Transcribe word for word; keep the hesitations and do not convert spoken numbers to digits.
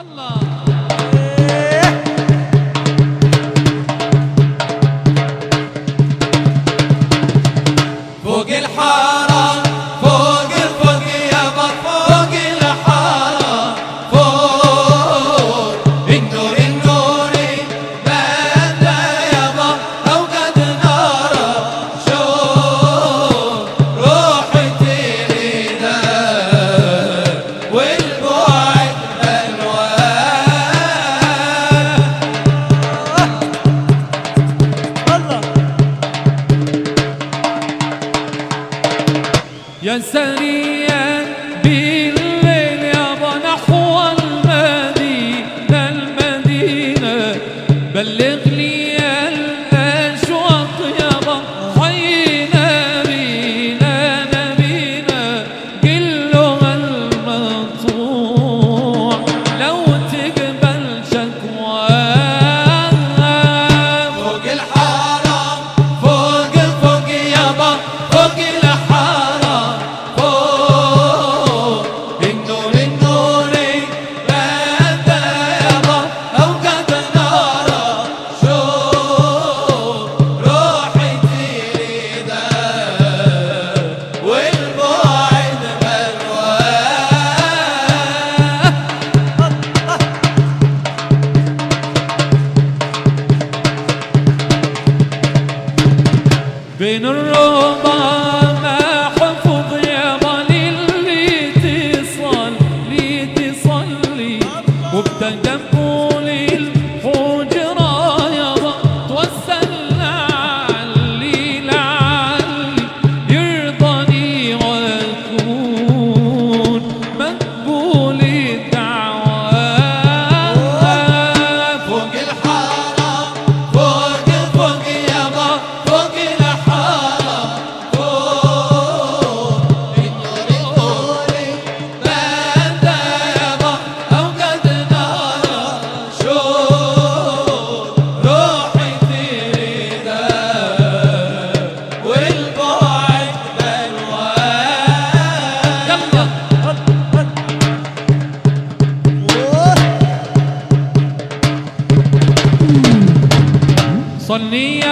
الله فوق الحارة فوق فوق يابا فوق الحارة فوق النور النور بدا يابا أوقد ناره شوف روحي تريده والبعد يا سريع بالليل يابا نحو المدينة المدينة بلغ لي الأشواق يابا حينا بينا نبينا قلها المطوع لو تقبل شكواه فوق الحارة فوق فوق يابا فوق الحارة فوق النور النور بدا يابا أوقد ناره شوف روحي تريده والبعد بين الربا ما حفظ يابا للي تصل لي تصلي وبتقبل الحجرة يابا توسل لعلي لعلي يرضني وأكون مقبول الدعوات فوق الحارة فوق فوق يابا فوق الحارة فوق النور النور بدا يابا أوقد ناره شوف روحي تريده والبعد بلواه صلي